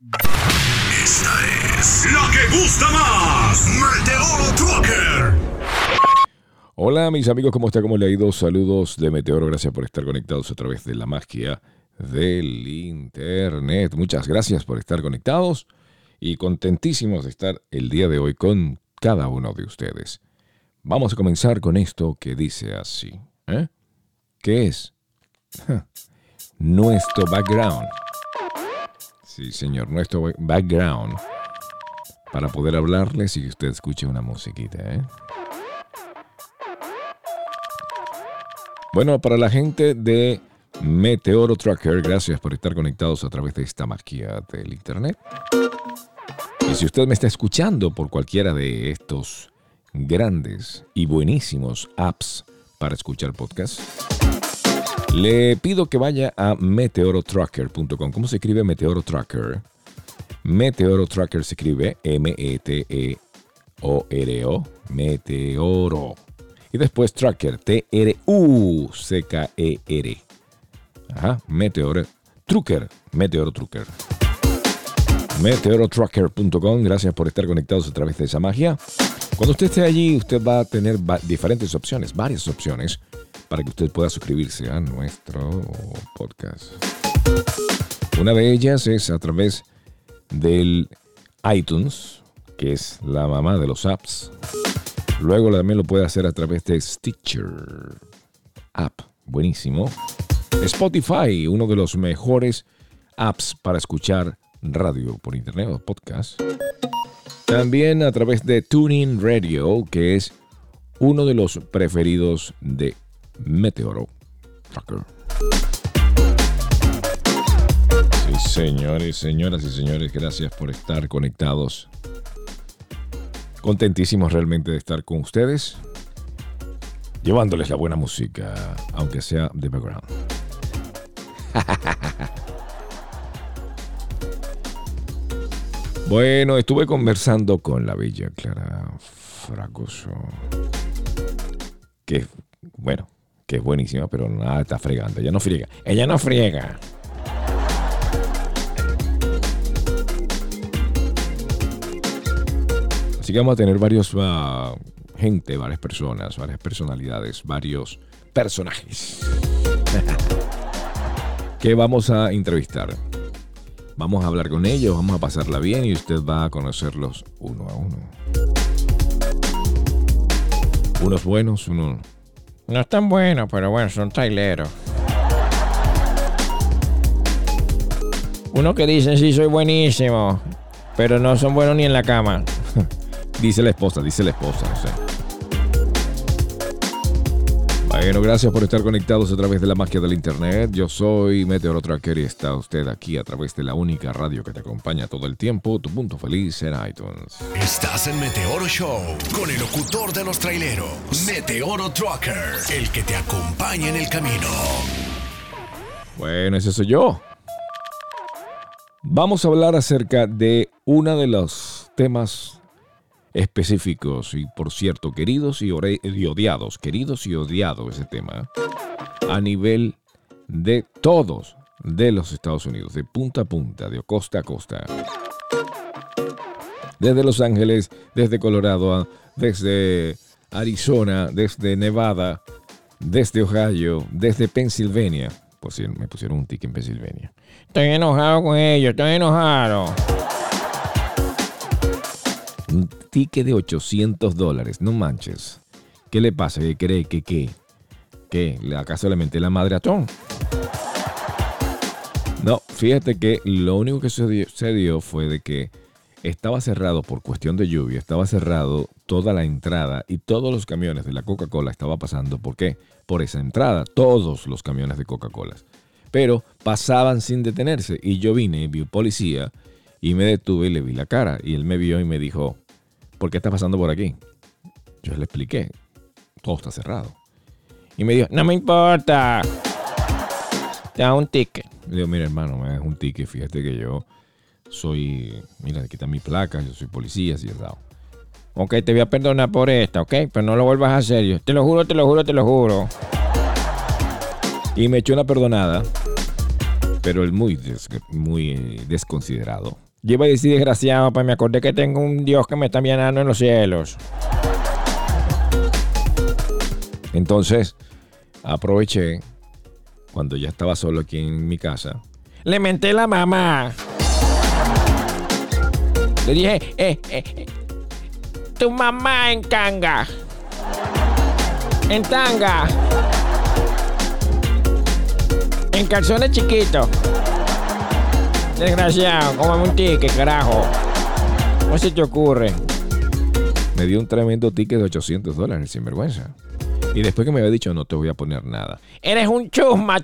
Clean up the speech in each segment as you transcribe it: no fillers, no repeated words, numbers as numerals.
Esta es la que gusta más, Meteoro Trucker. Hola mis amigos, ¿cómo está? ¿Cómo le ha ido? Saludos de Meteoro, gracias por estar conectados a través de la magia del internet. Muchas gracias por estar conectados y contentísimos de estar el día de hoy con cada uno de ustedes. Vamos a comenzar con esto que dice así. ¿Qué es? Nuestro background. Sí, señor, nuestro background. Para poder hablarles y que usted escuche una musiquita, Bueno, para la gente de Meteoro Trucker, gracias por estar conectados a través de esta magia del internet. Y si usted me está escuchando por cualquiera de estos grandes y buenísimos apps para escuchar podcasts, le pido que vaya a meteorotrucker.com. ¿Cómo se escribe Meteoro Trucker? Meteoro Trucker se escribe M-E-T-E-O-R-O. Meteoro. Y después Trucker, T-R-U-C-K-E-R. Meteoro Trucker. Meteoro Trucker. Meteorotrucker.com. Gracias por estar conectados a través de esa magia. Cuando usted esté allí, usted va a tener diferentes opciones, varias opciones, para que usted pueda suscribirse a nuestro podcast. Una de ellas es a través del iTunes, que es la mamá de los apps. Luego también lo puede hacer a través de Stitcher app, buenísimo. Spotify, uno de los mejores apps para escuchar radio por internet o podcast. También a través de TuneIn Radio, que es uno de los preferidos de Meteoro Trucker. Sí, señores, señoras y señores, gracias por estar conectados. Contentísimos realmente de estar con ustedes, llevándoles la buena música, aunque sea de background. Bueno, estuve conversando con la bella Clara Fragoso, que es buenísima, pero nada, está fregando. Ella no friega. Así que vamos a tener varias personas, varias personalidades, varios personajes que vamos a entrevistar. Vamos a hablar con ellos, vamos a pasarla bien y usted va a conocerlos uno a uno. Unos buenos, unos no están buenos, pero bueno, son traileros. Unos que dicen sí soy buenísimo, pero no son buenos ni en la cama. Dice la esposa, no sé. Bueno, gracias por estar conectados a través de la magia del internet. Yo soy Meteoro Trucker y está usted aquí a través de la única radio que te acompaña todo el tiempo, tu punto feliz en iTunes. Estás en Meteoro Show con el locutor de los traileros, Meteoro Trucker, el que te acompaña en el camino. Bueno, ese soy yo. Vamos a hablar acerca de uno de los temas específicos y, por cierto, queridos y odiados ese tema, a nivel de todos de los Estados Unidos, de punta a punta, de costa a costa. Desde Los Ángeles, desde Colorado, desde Arizona, desde Nevada, desde Ohio, desde Pensilvania. Por si me pusieron un ticket en Pensilvania. Estoy enojado con ellos, estoy enojado. Un ticket de $800, no manches. ¿Qué le pasa? ¿Qué cree que qué? ¿Acaso le menté la madre a Tom? No, fíjate que lo único que sucedió fue de que estaba cerrado por cuestión de lluvia, estaba cerrado toda la entrada y todos los camiones de la Coca-Cola estaban pasando. ¿Por qué? Por esa entrada, todos los camiones de Coca-Cola. Pero pasaban sin detenerse y yo vine, vi un policía y me detuve y le vi la cara y él me vio y me dijo, ¿por qué está pasando por aquí? Yo le expliqué, todo está cerrado. Y me dijo, no me importa, te da un ticket. Le digo, mira hermano, me das un ticket, fíjate que yo soy, mira, aquí está mi placa, yo soy policía, así es dado. Ok, te voy a perdonar por esta, ok, pero no lo vuelvas a hacer. Yo, te lo juro. Y me echó una perdonada, pero él muy desconsiderado. Yo iba a decir desgraciado, pues me acordé que tengo un Dios que me está mirando en los cielos. Entonces, aproveché, cuando ya estaba solo aquí en mi casa, le menté a la mamá. Le dije, tu mamá en tanga, en calzones chiquitos. Desgraciado, cómame un ticket, carajo. ¿Cómo se te ocurre? Me dio un tremendo ticket de $800, sinvergüenza. Y después que me había dicho, no te voy a poner nada. Eres un chusma.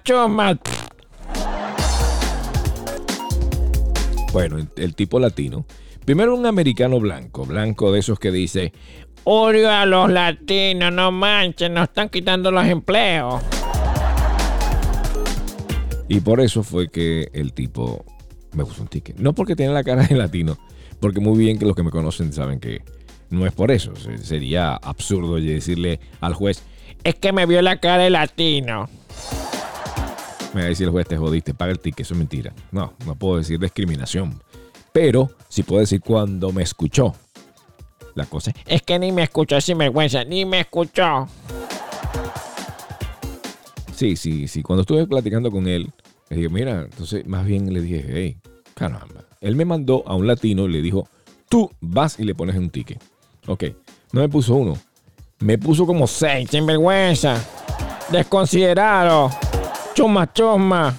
Bueno, el tipo latino. Primero un americano blanco de esos que dice, odio a los latinos, no manchen, nos están quitando los empleos. Y por eso fue que el tipo me puso un ticket. No porque tiene la cara de latino, porque muy bien que los que me conocen saben que no es por eso. Sería absurdo decirle al juez, es que me vio la cara de latino. Me va a decir el juez, te jodiste, paga el ticket, eso es mentira. No puedo decir discriminación. Pero sí puedo decir cuando me escuchó. La cosa es que ni me escuchó, sinvergüenza, ni me escuchó. Sí. Cuando estuve platicando con él, le dije, mira, entonces más bien le dije, hey, caramba. Él me mandó a un latino y le dijo, tú vas y le pones un ticket. Ok, no me puso uno, me puso como 6, sinvergüenza. Desconsiderado. Chusma.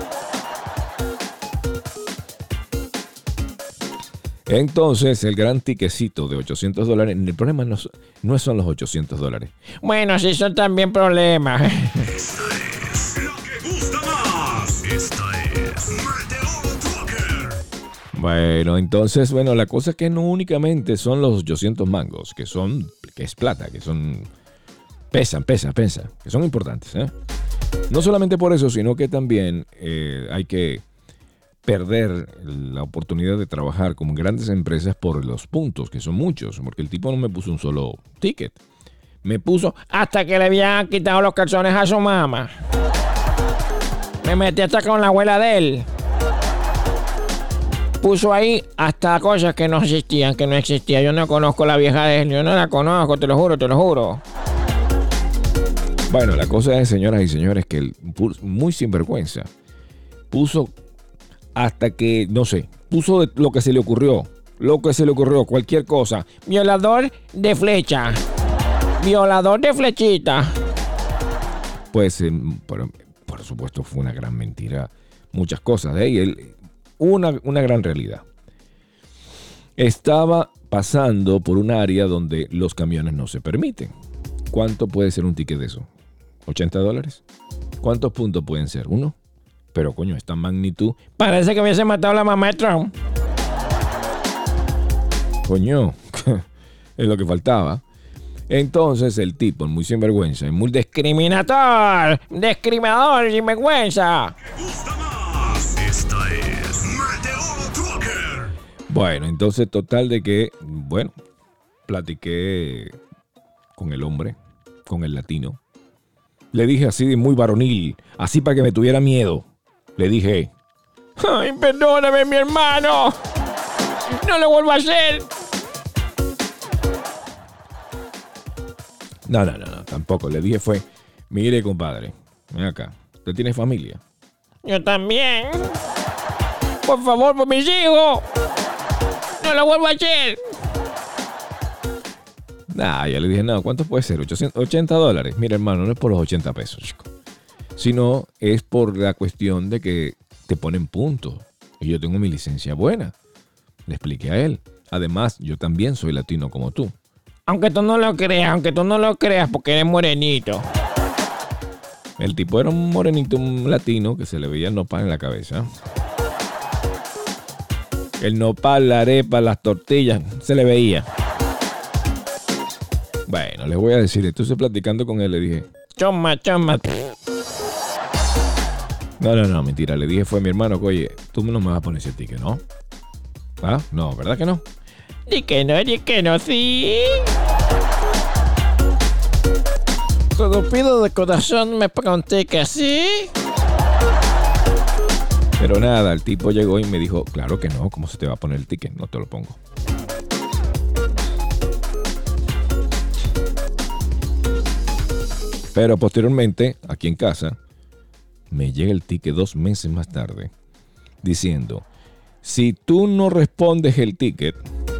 Entonces, el gran tiquecito de $800, el problema no son los $800. Bueno, sí son también problemas. Esta es la que gusta más. Esta es Meteoro Trucker. Bueno, entonces, la cosa es que no únicamente son los 800 mangos, que es plata, que son... Pesan, que son importantes, ¿eh? No solamente por eso, sino que también hay que perder la oportunidad de trabajar con grandes empresas por los puntos, que son muchos, porque el tipo no me puso un solo ticket. Me puso hasta que le habían quitado los calzones a su mamá. Me metí hasta con la abuela de él. Puso ahí hasta cosas que no existían, que no existían. Yo no conozco la vieja de él, yo no la conozco, te lo juro. Bueno, la cosa es, señoras y señores, que él, muy sinvergüenza, puso hasta que, no sé, puso lo que se le ocurrió, cualquier cosa. Violador de flecha, violador de flechita. Pues, por supuesto, fue una gran mentira, muchas cosas de él, una gran realidad. Estaba pasando por un área donde los camiones no se permiten. ¿Cuánto puede ser un ticket de eso? $80. ¿Cuántos puntos pueden ser? ¿1? Pero coño, esta magnitud. Parece que hubiese matado a la mamá de Trump. Coño, es lo que faltaba. Entonces el tipo, muy sinvergüenza, muy discriminador, sinvergüenza. ¿Qué gusta más? Esta es Meteoro Trucker. Bueno, entonces total de que, platiqué con el hombre, con el latino. Le dije así de muy varonil, así para que me tuviera miedo. Le dije, ay, perdóname, mi hermano. No lo vuelvo a hacer. No, tampoco. Le dije mire, compadre, ven acá. ¿Usted tiene familia? Yo también. Por favor, por mis hijos. No lo vuelvo a hacer. Ya le dije, ¿cuánto puede ser? $80. Mira, hermano, no es por los 80 pesos, chico. Sino es por la cuestión de que te ponen puntos. Y yo tengo mi licencia buena. Le expliqué a él. Además, yo también soy latino como tú. Aunque tú no lo creas, porque eres morenito. El tipo era un morenito, un latino, que se le veía el nopal en la cabeza. El nopal, la arepa, las tortillas, se le veía. Bueno, les voy a decir, entonces platicando con él le dije, choma. No, mentira, le dije, fue mi hermano, oye, tú no me vas a poner ese ticket, ¿no? ¿Ah? No, ¿verdad que no? Di que no, sí. Te lo pido de corazón, me ponga un ticket, ¿sí? Pero nada, el tipo llegó y me dijo, claro que no, ¿cómo se te va a poner el ticket? No te lo pongo. Pero posteriormente, aquí en casa, me llega el ticket 2 meses más tarde, diciendo, si tú no respondes el ticket,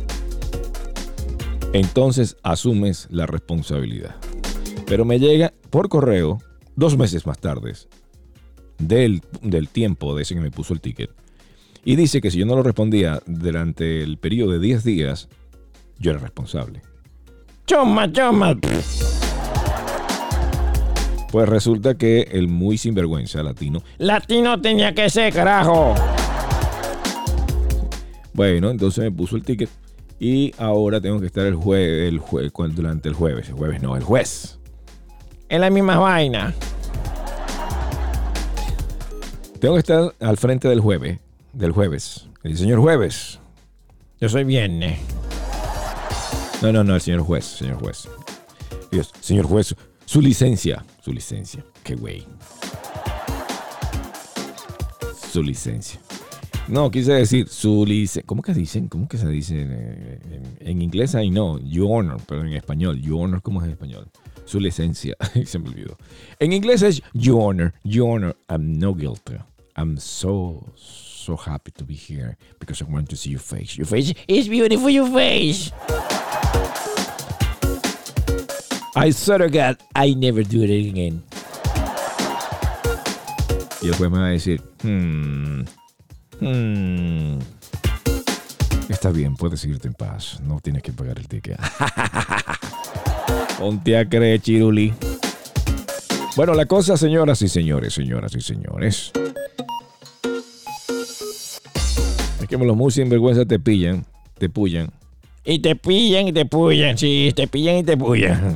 entonces asumes la responsabilidad. Pero me llega por correo 2 meses más tarde del tiempo de ese que me puso el ticket. Y dice que si yo no lo respondía durante el periodo de 10 días, yo era responsable. ¡Choma! Pues resulta que el muy sinvergüenza latino tenía que ser, carajo. Bueno, entonces me puso el ticket y ahora tengo que estar durante el jueves. El juez. Es la misma vaina. Tengo que estar al frente del jueves. El señor jueves. Yo soy viernes. No, el señor juez. Dios, señor juez, su licencia. Qué güey. Su licencia. No, quise decir su licencia. ¿Cómo que dicen? ¿Cómo que se dice? En inglés ahí no, your honor, pero en español, your honor, ¿cómo es en español? Su licencia. Se me olvidó. En inglés es your honor. I'm no guilty. I'm so happy to be here because I want to see your face. Your face is beautiful, your face. I swear to God, I never do it again. Y el juez me va a decir, está bien, puedes irte en paz. No tienes que pagar el ticket. Ponte a creer, chiruli. Bueno, la cosa, señoras y señores, es que los muy sinvergüenza te pullan. Y te pullan, sí, te pillan y te pullan.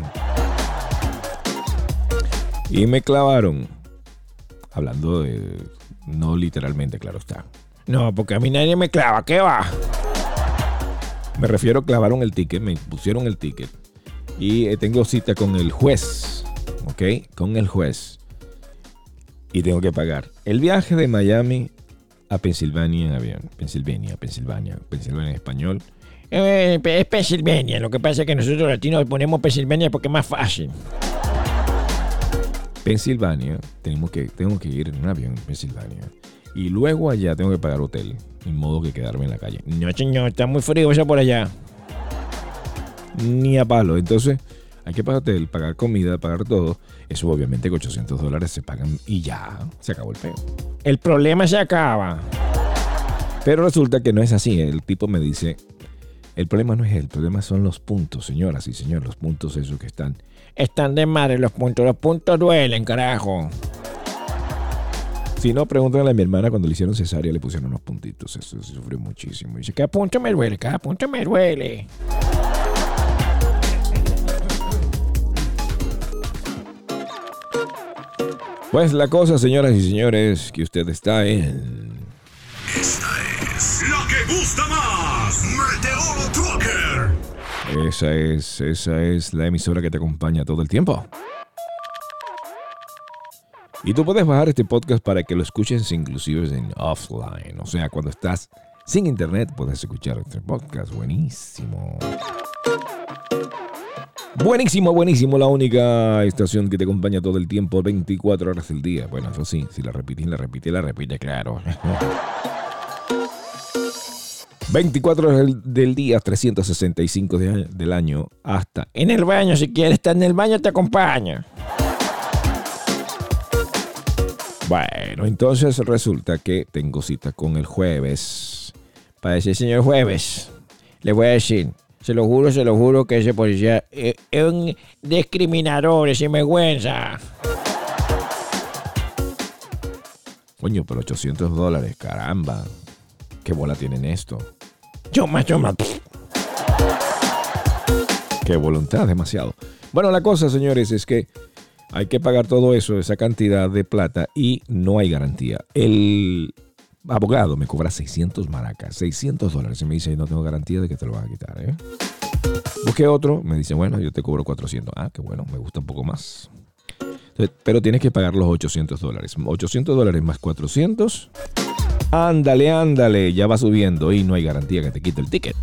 Y me clavaron. Hablando de... No literalmente, claro está. No, porque a mí nadie me clava, ¿qué va? Me refiero, clavaron el ticket, me pusieron el ticket. Y tengo cita con el juez, ¿ok? Con el juez. Y tengo que pagar el viaje de Miami a Pensilvania en avión. Pensilvania en español. Es Pensilvania, lo que pasa es que nosotros latinos ponemos Pensilvania porque es más fácil. Pensilvania, tengo que ir en un avión en Pensilvania. Y luego allá tengo que pagar hotel, de modo que quedarme en la calle. No, señor, está muy frío eso por allá. Ni a palo. Entonces, hay que pagar hotel, pagar comida, pagar todo. Eso obviamente con $800 se pagan y ya, se acabó el peo. El problema se acaba. Pero resulta que no es así. El tipo me dice, el problema no es el problema son los puntos, señoras y señores, los puntos esos que están de madre, los puntos duelen, carajo. Si no, pregúntale a mi hermana cuando le hicieron cesárea, le pusieron unos puntitos, eso se sufrió muchísimo. Y dice, cada punto me duele. Pues la cosa, señoras y señores, que usted está en... Esta es la que gusta más, Meteoro Trucker. Esa es la emisora que te acompaña todo el tiempo. Y tú puedes bajar este podcast para que lo escuches inclusive en offline. O sea, cuando estás sin internet puedes escuchar este podcast. Buenísimo. Buenísimo. La única estación que te acompaña todo el tiempo, 24 horas del día. Bueno, eso sí, si la repite, claro. 24 horas del día, 365 del año, hasta en el baño, si quieres estar en el baño, te acompaña. Bueno, entonces resulta que tengo cita con el jueves. Para decir, señor jueves, le voy a decir, se lo juro que ese policía es un discriminador, es sinvergüenza. Coño, pero $800, caramba. ¿Qué bola tienen esto? Choma. Qué voluntad, demasiado. Bueno, la cosa, señores, es que hay que pagar todo eso, esa cantidad de plata, y no hay garantía. El abogado me cobra 600 maracas, $600, y me dice, no tengo garantía de que te lo van a quitar, ¿eh? Busqué otro, me dice, bueno, yo te cobro 400. Ah, qué bueno, me gusta un poco más. Entonces, pero tienes que pagar los $800. $800 más 400 Ándale, ya va subiendo y no hay garantía que te quite el ticket.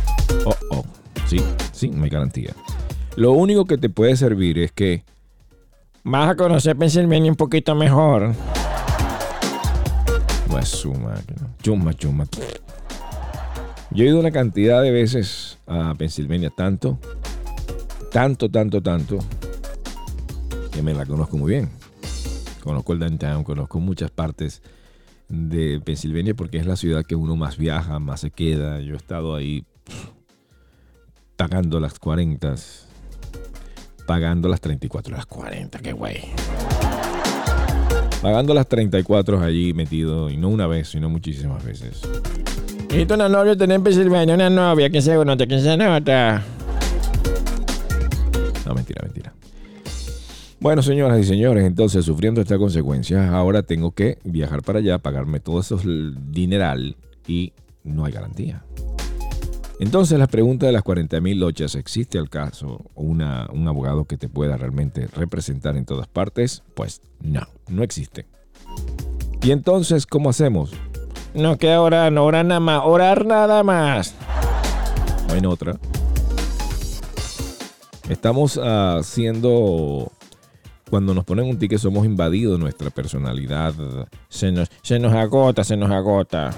Sí, no hay garantía. Lo único que te puede servir es que vas a conocer Pensilvania un poquito mejor. Pues su máquina. Chuma. Yo he ido una cantidad de veces a Pensilvania, tanto, que me la conozco muy bien. Conozco el downtown, conozco muchas partes de Pensilvania porque es la ciudad que uno más viaja, más se queda. Yo he estado ahí pagando las 40, pagando las 34, las 40, qué güey. Pagando las 34 allí metido, y no una vez, sino muchísimas veces. Necesito una novia tener en Pensilvania, una novia, ¿quién se nota? No, mentira. Bueno, señoras y señores, entonces, sufriendo esta consecuencia, ahora tengo que viajar para allá, pagarme todo eso dineral y no hay garantía. Entonces, la pregunta de las 40,000 lochas, ¿existe al caso un abogado que te pueda realmente representar en todas partes? Pues no existe. Y entonces, ¿cómo hacemos? No queda orar nada más. No hay otra. Estamos haciendo... Cuando nos ponen un ticket somos invadidos, nuestra personalidad se nos agota.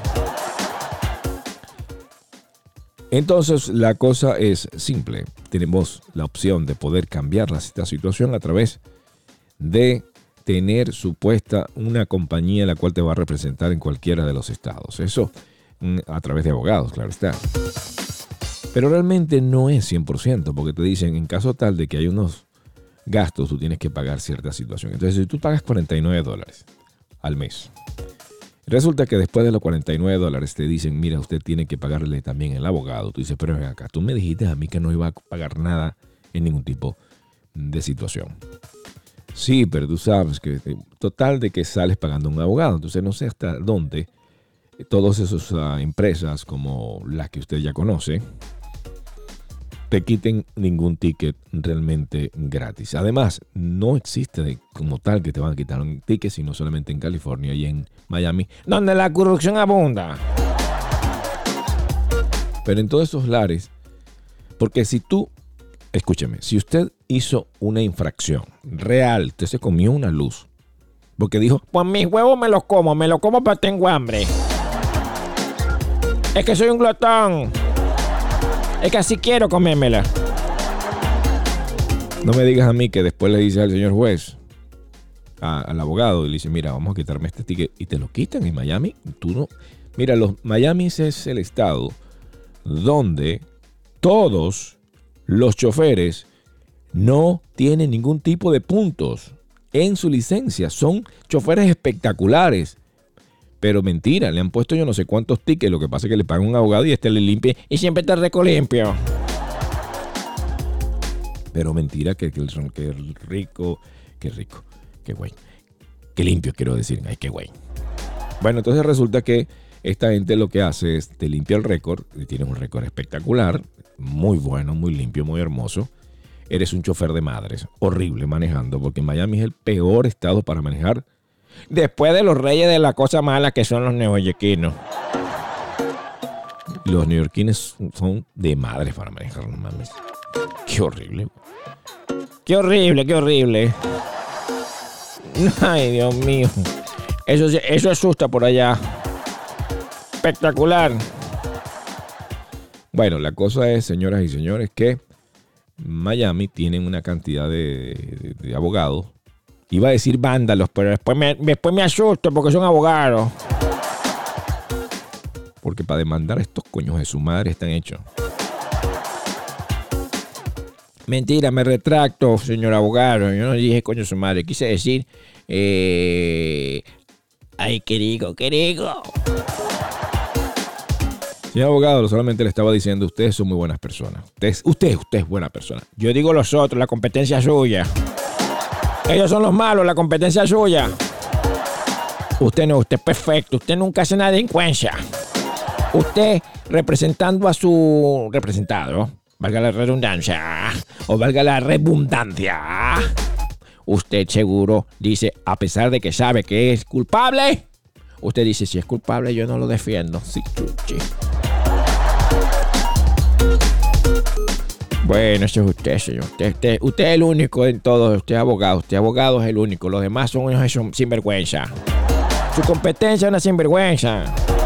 Entonces la cosa es simple. Tenemos la opción de poder cambiar esta situación a través de tener supuesta una compañía la cual te va a representar en cualquiera de los estados. Eso a través de abogados, claro está. Pero realmente no es 100% porque te dicen en caso tal de que hay unos gastos, tú tienes que pagar cierta situación. Entonces, si tú pagas $49 al mes, resulta que después de los $49 te dicen, mira, usted tiene que pagarle también el abogado. Tú dices, pero ven acá, tú me dijiste a mí que no iba a pagar nada en ningún tipo de situación. Sí, pero tú sabes que total de que sales pagando un abogado. Entonces, no sé hasta dónde todas esas empresas como las que usted ya conoce te quiten ningún ticket realmente gratis. Además, no existe como tal que te van a quitar un ticket, sino solamente en California y en Miami, donde la corrupción abunda. Pero en todos esos lares, porque si usted hizo una infracción real, usted se comió una luz, porque dijo, pues mis huevos me los como pero tengo hambre. Es que soy un glotón. Es que así quiero comérmela. No me digas a mí que después le dices al señor juez, al abogado, y le dice, mira, vamos a quitarme este ticket, y te lo quitan en Miami. Tú no. Mira, Miami es el estado donde todos los choferes no tienen ningún tipo de puntos en su licencia. Son choferes espectaculares. Pero mentira, le han puesto yo no sé cuántos tickets. Lo que pasa es que le pagan un abogado y le limpia. Y siempre está reco limpio. Pero mentira, que rico. Qué güey. Qué limpio quiero decir. Ay, qué güey. Bueno, entonces resulta que esta gente lo que hace es te limpia el récord. Y tienes un récord espectacular. Muy bueno, muy limpio, muy hermoso. Eres un chofer de madres. Horrible manejando. Porque Miami es el peor estado para manejar. Después de los reyes de la cosa mala que son los neoyorquinos. Los neoyorquinos son de madres para manejar, no mames. Qué horrible. Qué horrible. Ay, Dios mío. Eso asusta por allá. Espectacular. Bueno, la cosa es, señoras y señores, que Miami tiene una cantidad de abogados. Iba a decir vándalos, pero después me asusto porque son abogados. Porque para demandar a estos coños de su madre están hechos. Mentira, me retracto, señor abogado. Yo no dije coño de su madre. Quise decir... Ay, qué rico. Señor abogado, solamente le estaba diciendo, ustedes son muy buenas personas. Usted es buena persona. Yo digo los otros, la competencia es suya. Ellos son los malos, la competencia es suya. Usted no, usted es perfecto. Usted nunca hace nada de delincuencia. Usted representando a su representado, valga la redundancia, o valga la redundancia, usted seguro dice, a pesar de que sabe que es culpable, Usted dice, si es culpable, yo no lo defiendo. Sí, chuchi. Bueno, ese es usted, señor. Usted es el único en todo. Usted es abogado. Usted abogado es el único. Los demás son unos sinvergüenza. Su competencia es una sinvergüenza.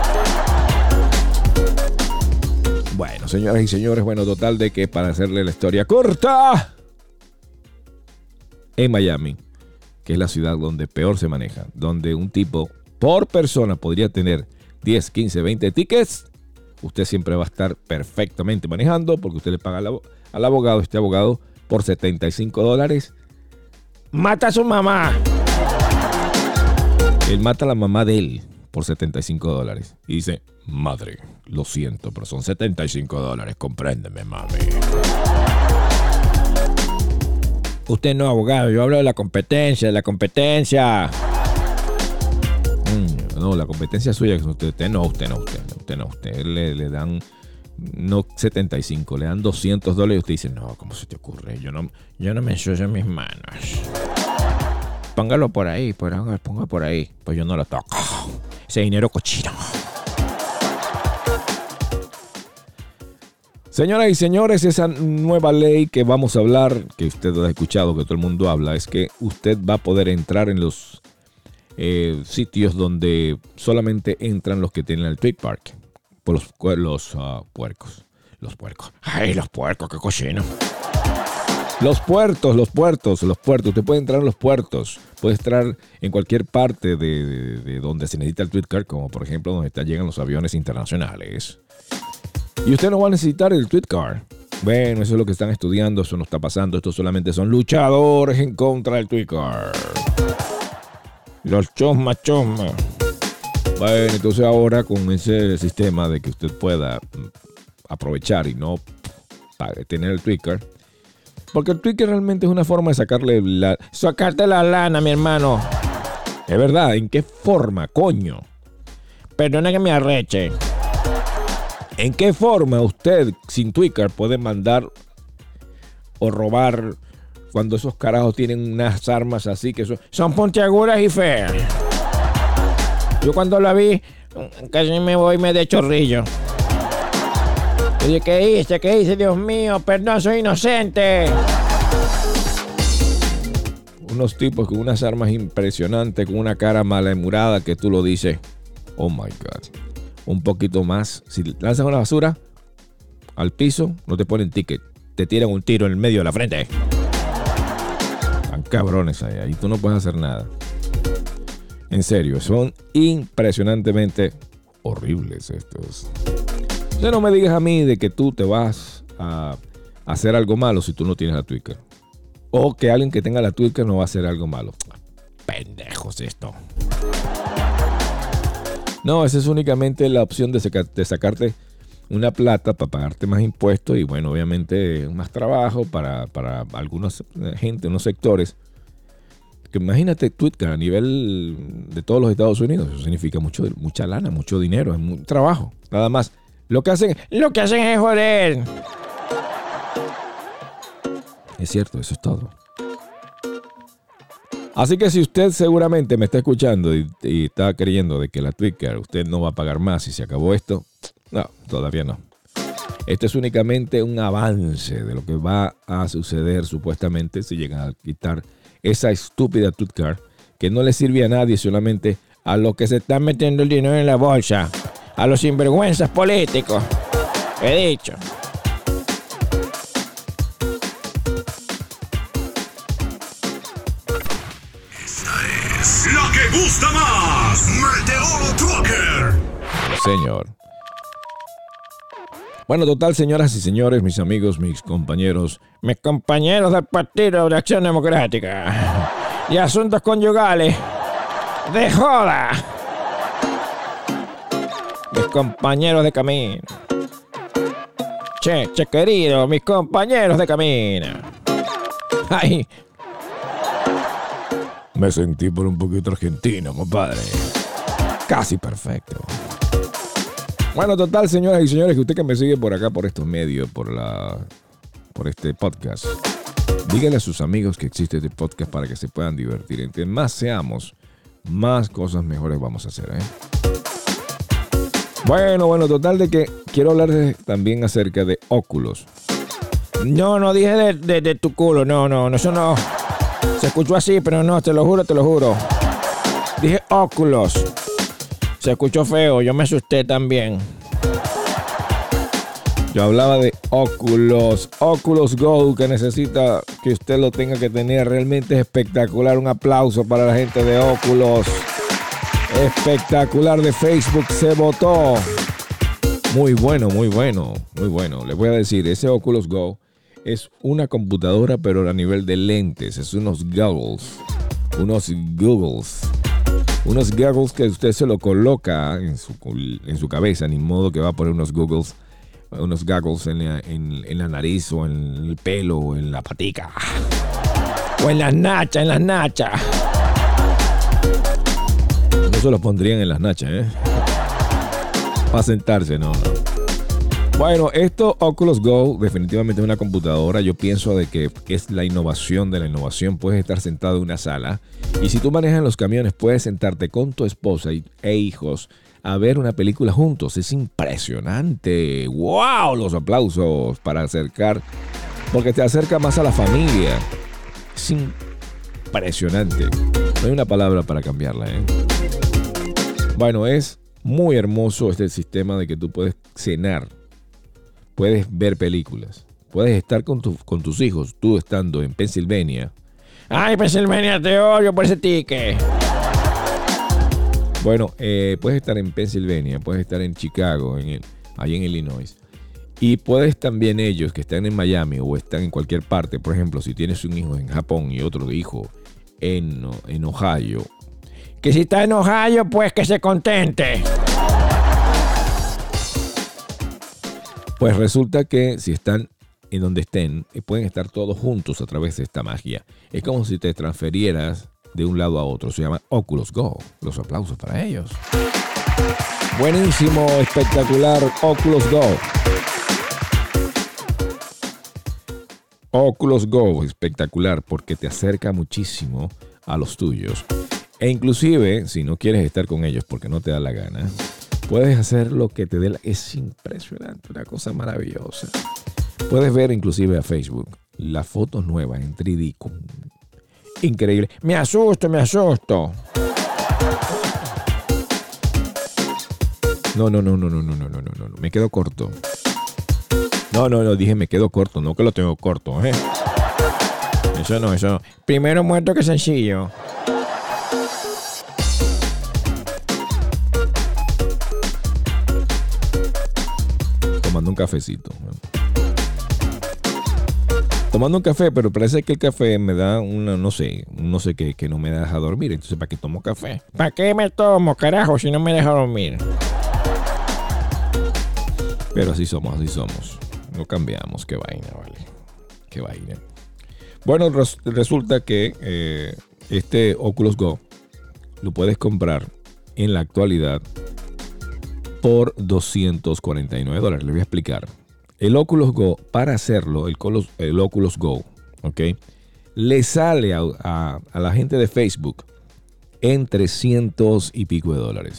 Bueno, señoras y señores, total de que para hacerle la historia corta, en Miami, que es la ciudad donde peor se maneja, donde un tipo por persona podría tener 10, 15, 20 tickets, usted siempre va a estar perfectamente manejando porque usted le paga al abogado, este abogado, por $75. Mata a su mamá. Él mata a la mamá de él por $75 y dice, madre, lo siento, pero son $75, compréndeme, mami. Usted no es abogado, yo hablo de la competencia, No, la competencia suya es usted no. Usted le dan no 75, le dan $200 y usted dice, no, ¿cómo se te ocurre? Yo no me ensucio mis manos. Póngalo por ahí, ponga por ahí. Pues yo no lo toco. Ese dinero cochino. Señoras y señores, esa nueva ley que vamos a hablar, que usted ha escuchado, que todo el mundo habla, es que usted va a poder entrar en los sitios donde solamente entran los que tienen el Tweet Park. Por los puercos. Los puercos. Ay, los puercos, qué cochino. Los puertos. Usted puede entrar en los puertos. Puede entrar en cualquier parte de donde se necesita el Tweet Card, como por ejemplo donde llegan los aviones internacionales. Y usted no va a necesitar el Tweet Card. Bueno, eso es lo que están estudiando. Eso no está pasando. Estos solamente son luchadores en contra del Tweet Card. Los chosma. Bueno, entonces ahora con ese sistema de que usted pueda aprovechar y no tener el Tweet Card, porque el Tweet Card realmente es una forma de sacarte la lana, mi hermano. Es verdad, ¿en qué forma, coño? Perdona que me arreche. ¿En qué forma usted sin Tweet Card puede mandar o robar cuando esos carajos tienen unas armas así que son puntiagudas y feas? Yo cuando la vi, casi me voy me de chorrillo. Oye, ¿qué hice? Dios mío, perdón, soy inocente. Unos tipos con unas armas impresionantes, con una cara malhumorada que tú lo dices, oh my God. Un poquito más, si lanzas una basura al piso, no te ponen ticket, te tiran un tiro en el medio de la frente. Están cabrones ahí tú no puedes hacer nada. En serio, son impresionantemente horribles estos. O sea, no me digas a mí de que tú te vas a hacer algo malo si tú no tienes la Tweet Card. O que alguien que tenga la Tweet Card no va a hacer algo malo. Pendejos esto. No, esa es únicamente la opción de sacarte una plata para pagarte más impuestos y bueno, obviamente más trabajo para algunos gente, unos sectores. Que imagínate Tweet Card a nivel de todos los Estados Unidos. Eso significa mucha lana, mucho dinero, es mucho trabajo. Nada más. Lo que hacen es joder. Es cierto, eso es todo. Así que si usted seguramente me está escuchando y está creyendo de que la Tweet Card usted no va a pagar más y se acabó esto, no, todavía no. Esto es únicamente un avance de lo que va a suceder supuestamente si llegan a quitar esa estúpida Tweet Card que no le sirve a nadie, solamente a los que se están metiendo el dinero en la bolsa, a los sinvergüenzas políticos. He dicho. La que gusta más, Meteoro Trucker. Señor. Bueno, total, señoras y señores, mis amigos, mis compañeros del Partido de Acción Democrática y Asuntos Conyugales de joda. Mis compañeros de camino. Che, querido, mis compañeros de camino. Ay. Me sentí por un poquito argentino, compadre. Casi perfecto. Bueno, total, señoras y señores, que usted que me sigue por acá, por estos medios, por este podcast, díganle a sus amigos que existe este podcast para que se puedan divertir. Entre más seamos, más cosas mejores vamos a hacer, ¿eh? Bueno, total de que quiero hablar también acerca de Oculus. No dije de tu culo. No, eso no. Se escuchó así, pero no, te lo juro. Dije Oculus. Se escuchó feo, yo me asusté también. Yo hablaba de Oculus Go, que necesita que usted lo tenga que tener. Realmente es espectacular. Un aplauso para la gente de Oculus. Espectacular, de Facebook se votó. Muy bueno. Les voy a decir, ese Oculus Go es una computadora, pero a nivel de lentes. Es unos goggles que usted se lo coloca en su cabeza, ni modo que va a poner unos goggles en la nariz o en el pelo o en la patica o en las nachas. No se los pondrían en las nachas, para sentarse, no. Bueno, esto Oculus Go definitivamente es una computadora. Yo pienso de que es la innovación de la innovación. Puedes estar sentado en una sala y si tú manejas los camiones puedes sentarte con tu esposa e hijos a ver una película juntos. Es impresionante. ¡Wow! Los aplausos para acercar, porque te acerca más a la familia. Es impresionante. No hay una palabra para cambiarla, Bueno, es muy hermoso este sistema de que tú puedes cenar, puedes ver películas, puedes estar con tus hijos, tú estando en Pensilvania. Ay, Pensilvania, te odio por ese ticket. Bueno, puedes estar en Pensilvania, puedes estar en Chicago, ahí en Illinois. Y puedes también ellos que están en Miami o están en cualquier parte. Por ejemplo, si tienes un hijo en Japón y otro hijo en Ohio. Que si está en Ohio, pues que se contente. Pues resulta que si están en donde estén, pueden estar todos juntos a través de esta magia. Es como si te transferieras de un lado a otro. Se llama Oculus Go. Los aplausos para ellos. Buenísimo, espectacular Oculus Go. Oculus Go, espectacular, porque te acerca muchísimo a los tuyos. E inclusive, si no quieres estar con ellos porque no te da la gana, puedes hacer lo que te dé la... Es impresionante, una cosa maravillosa. Puedes ver inclusive a Facebook las fotos nuevas en 3D. Increíble. Me asusto. No. Me quedo corto. No, dije me quedo corto, no que lo tengo corto, Eso no. Primero muerto que sencillo. Tomando un cafecito. Tomando un café, pero parece que el café me da no sé qué, que no me deja dormir. Entonces, ¿para qué tomo café? ¿Para qué me tomo, carajo, si no me deja dormir? Pero así somos. No cambiamos. Qué vaina, vale. Qué vaina. Bueno, resulta que este Oculus Go lo puedes comprar en la actualidad por $249. Les voy a explicar. El Oculus Go, para hacerlo, el Oculus Go, ¿ok? Le sale a la gente de Facebook en $300 y pico.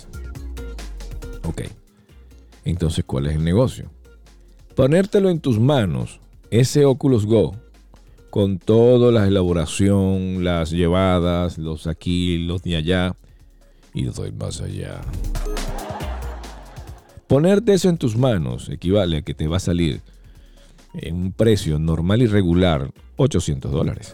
Ok. Entonces, ¿cuál es el negocio? Ponértelo en tus manos, ese Oculus Go, con toda la elaboración, las llevadas, los aquí, los de allá, y doy más allá. Ponerte eso en tus manos equivale a que te va a salir en un precio normal y regular $800.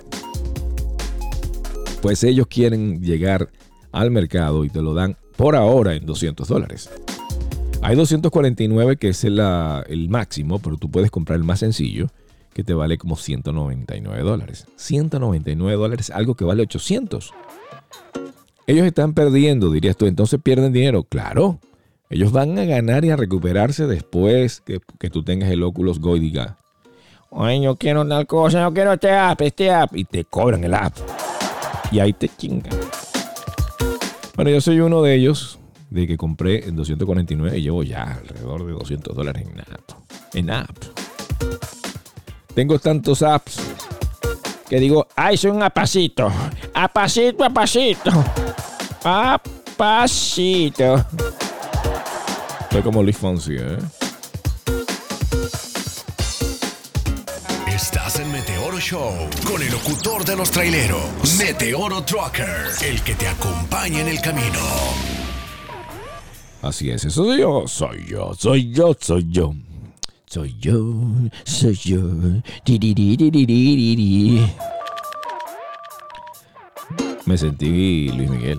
Pues ellos quieren llegar al mercado y te lo dan por ahora en $200. Hay 249 que es el máximo, pero tú puedes comprar el más sencillo que te vale como $199. $199, algo que vale 800. Ellos están perdiendo, dirías tú, entonces pierden dinero. Claro. Ellos van a ganar y a recuperarse después que tú tengas el Oculus Go y digas, ay, no quiero tal cosa, no quiero este app. Y te cobran el app. Y ahí te chingan. Bueno, yo soy uno de ellos, de que compré en 249 y llevo ya alrededor de $200 en app. Tengo tantos apps que digo, ay, soy un apacito. Apacito. Fue como Luis Fonsi, ¿eh? Estás en Meteoro Show con el locutor de los traileros, Meteoro Trucker, el que te acompaña en el camino. Así es, eso soy yo, soy yo, soy yo, soy yo. Soy yo, soy yo. Di, di, di, di, di, di, di. Me sentí Luis Miguel.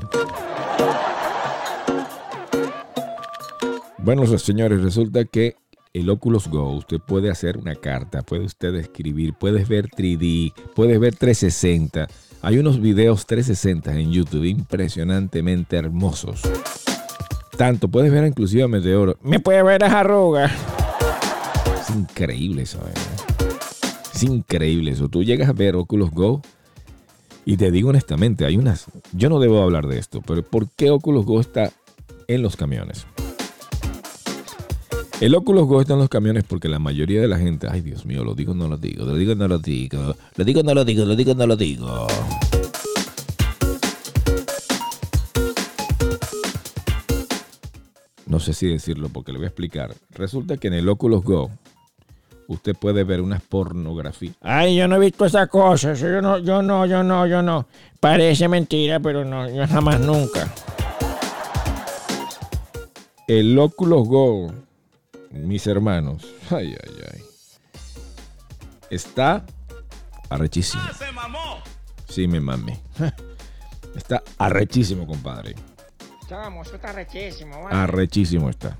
Bueno, señores, resulta que el Oculus Go, usted puede hacer una carta, puede usted escribir, puedes ver 3D, puedes ver 360. Hay unos videos 360 en YouTube impresionantemente hermosos. Tanto, puedes ver inclusive a Meteoro. Me puede ver las arrugas. Es increíble eso, Es increíble eso. Tú llegas a ver Oculus Go y te digo honestamente, hay unas... Yo no debo hablar de esto, pero ¿por qué Oculus Go está en los camiones? El Oculus Go está en los camiones porque la mayoría de la gente... Ay, Dios mío, lo digo o no lo digo. Lo digo o no lo digo. Lo digo o no lo digo. Lo digo o no lo digo. No sé si decirlo porque le voy a explicar. Resulta que en el Oculus Go usted puede ver unas pornografías. Ay, yo no he visto esa cosa. Yo no. Parece mentira, pero no, yo jamás nunca. El Oculus Go, mis hermanos, ay, está arrechísimo. ¡Se mamó! Sí, me mame. Está arrechísimo, compadre. Chamo, eso está rechísimo, ¿vale? Arrechísimo está.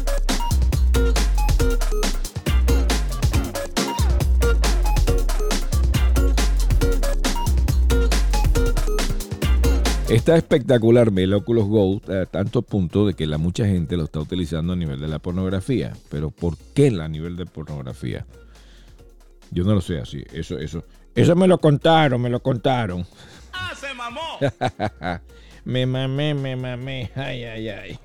Está espectacular el Oculus Go a tanto punto de que mucha gente lo está utilizando a nivel de la pornografía. Pero ¿por qué a nivel de pornografía? Yo no lo sé así. Eso me lo contaron. ¡Ah, se mamó! Me mamé. Ay.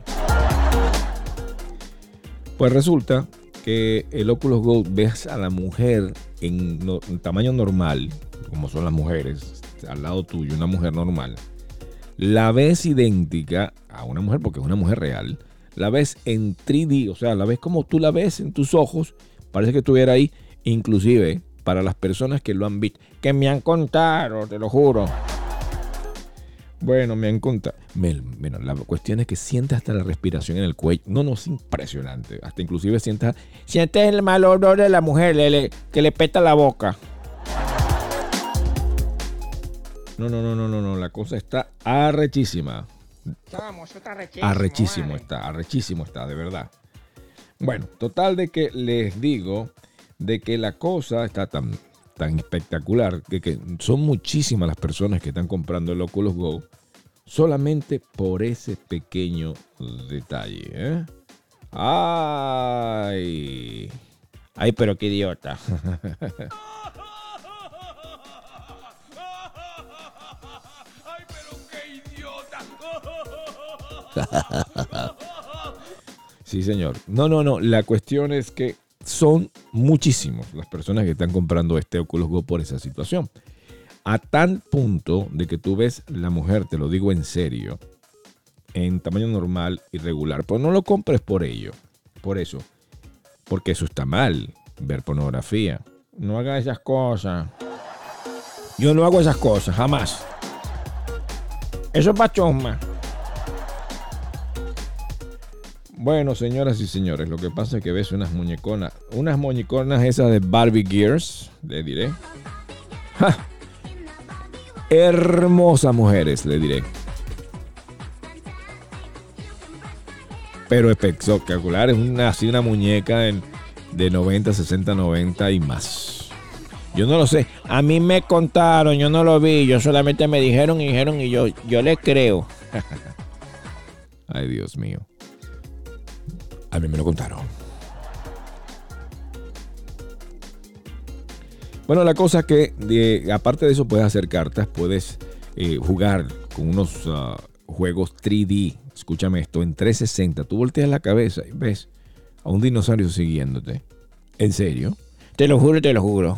Pues resulta que el Oculus Go ves a la mujer en tamaño normal, como son las mujeres, al lado tuyo, una mujer normal. La ves idéntica a una mujer, porque es una mujer real. La ves en 3D, o sea, la ves como tú la ves en tus ojos. Parece que estuviera ahí, inclusive para las personas que lo han visto. Que me han contado, te lo juro. Bueno, me han contado. Bueno, la cuestión es que sientes hasta la respiración en el cuello. No, es impresionante. Hasta inclusive sientes el mal olor de la mujer que le peta la boca. No. La cosa está arrechísima. Chamo, eso está rechísimo. Arrechísimo está, de verdad. Bueno, total de que les digo de que la cosa está tan espectacular que son muchísimas las personas que están comprando el Oculus Go solamente por ese pequeño detalle, ¿eh? Ay, pero qué idiota. ¡Ay, pero qué idiota! Sí, señor. No. La cuestión es que son muchísimos las personas que están comprando este Oculus Go por esa situación. A tal punto de que tú ves la mujer, te lo digo en serio, en tamaño normal y regular. Pero no lo compres por ello. Por eso. Porque eso está mal. Ver pornografía. No hagas esas cosas. Yo no hago esas cosas, jamás. Eso es pachosma. Bueno, señoras y señores, lo que pasa es que ves unas muñeconas esas de Barbie Gears, le diré. ¡Ja! Hermosas mujeres, le diré. Pero espectacular, es una muñeca de 90, 60, 90 y más. Yo no lo sé, a mí me contaron, yo no lo vi, yo solamente me dijeron y yo les creo. Ay, Dios mío. A mí me lo contaron. Bueno, la cosa es que aparte de eso puedes hacer cartas, puedes jugar con unos juegos 3D. Escúchame esto, en 360. Tú volteas la cabeza y ves a un dinosaurio siguiéndote. ¿En serio? Te lo juro.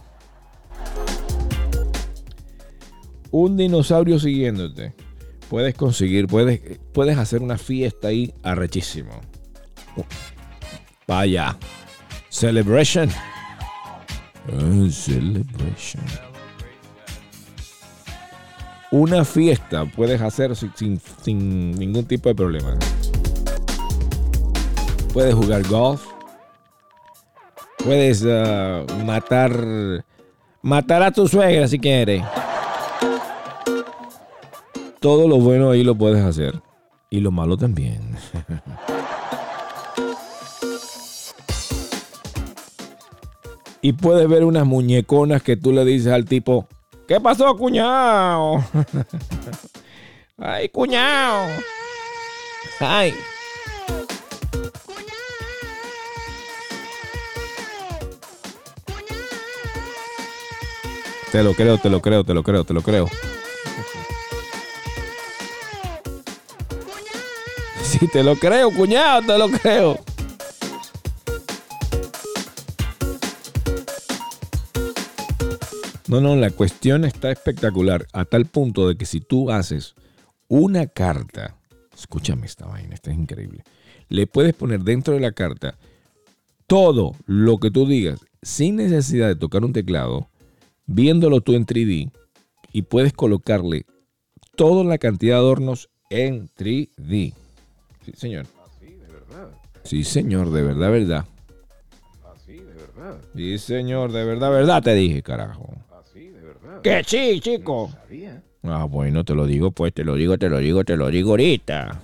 Un dinosaurio siguiéndote. Puedes hacer una fiesta ahí arrechísimo. Vaya. Celebration. Celebration. Una fiesta puedes hacer sin ningún tipo de problema. Puedes jugar golf. Puedes matar a tu suegra si quieres. Todo lo bueno ahí lo puedes hacer. Y lo malo también. Y puedes ver unas muñeconas que tú le dices al tipo: ¿qué pasó, cuñado? Ay, cuñado. Ay. Te lo creo. Sí, te lo creo, cuñado, te lo creo. No, la cuestión está espectacular, a tal punto de que si tú haces una carta, escúchame esta vaina, esta es increíble, le puedes poner dentro de la carta todo lo que tú digas sin necesidad de tocar un teclado, viéndolo tú en 3D, y puedes colocarle toda la cantidad de adornos en 3D. Sí, señor. Así, de verdad. Sí, señor, de verdad. Así, de verdad. Sí, señor, de verdad te dije, carajo. Así, de verdad. Que sí, chico. Sabía. Ah, bueno, te lo digo, pues, te lo digo ahorita.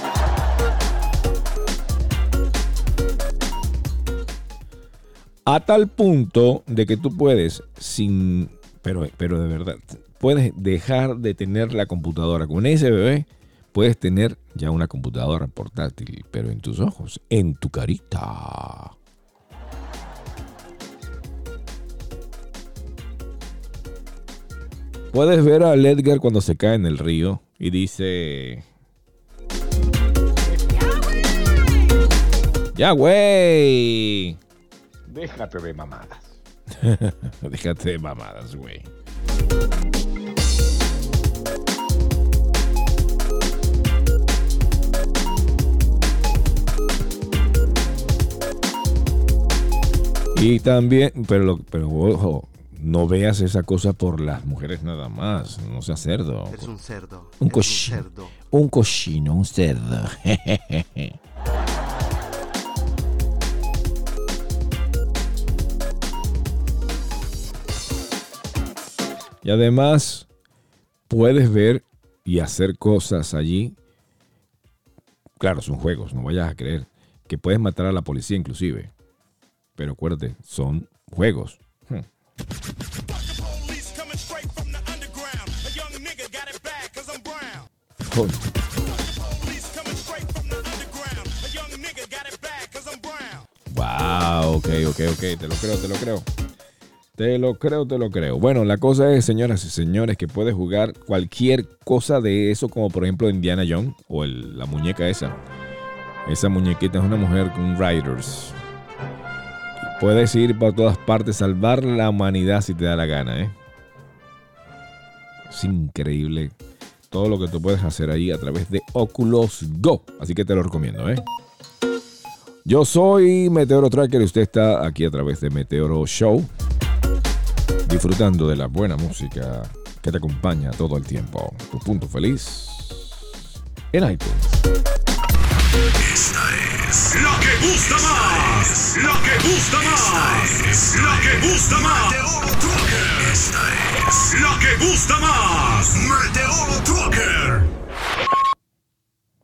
A tal punto de que tú puedes, pero de verdad, puedes dejar de tener la computadora. Con ese bebé puedes tener ya una computadora portátil, pero en tus ojos, en tu carita. Puedes ver a Edgar cuando se cae en el río y dice: ¡ya, güey! Déjate de mamadas. Déjate de mamadas, güey. Y también, pero ojo, no veas esa cosa por las mujeres nada más. No seas cerdo. Es un cerdo. Un es cochino. un cerdo. Un cochino, un cerdo. Y además, puedes ver y hacer cosas allí. Claro, son juegos, no vayas a creer que puedes matar a la policía inclusive. Pero acuérdate, son juegos. Coño. Wow, ok, te lo creo. Bueno, la cosa es, señoras y señores, que puedes jugar cualquier cosa de eso, como por ejemplo Indiana Jones o la muñeca esa. Esa muñequita es una mujer con riders. Puedes ir por todas partes, salvar la humanidad si te da la gana, ¿eh? Es increíble todo lo que tú puedes hacer ahí a través de Oculus Go. Así que te lo recomiendo, ¿eh? Yo soy Meteoro Tracker y usted está aquí a través de Meteoro Show, disfrutando de la buena música que te acompaña todo el tiempo. Tu punto feliz en iTunes. Esta es la que gusta más. La que gusta más. La que gusta más. Meteoro Trucker. Esta es la que gusta más. Meteoro Trucker.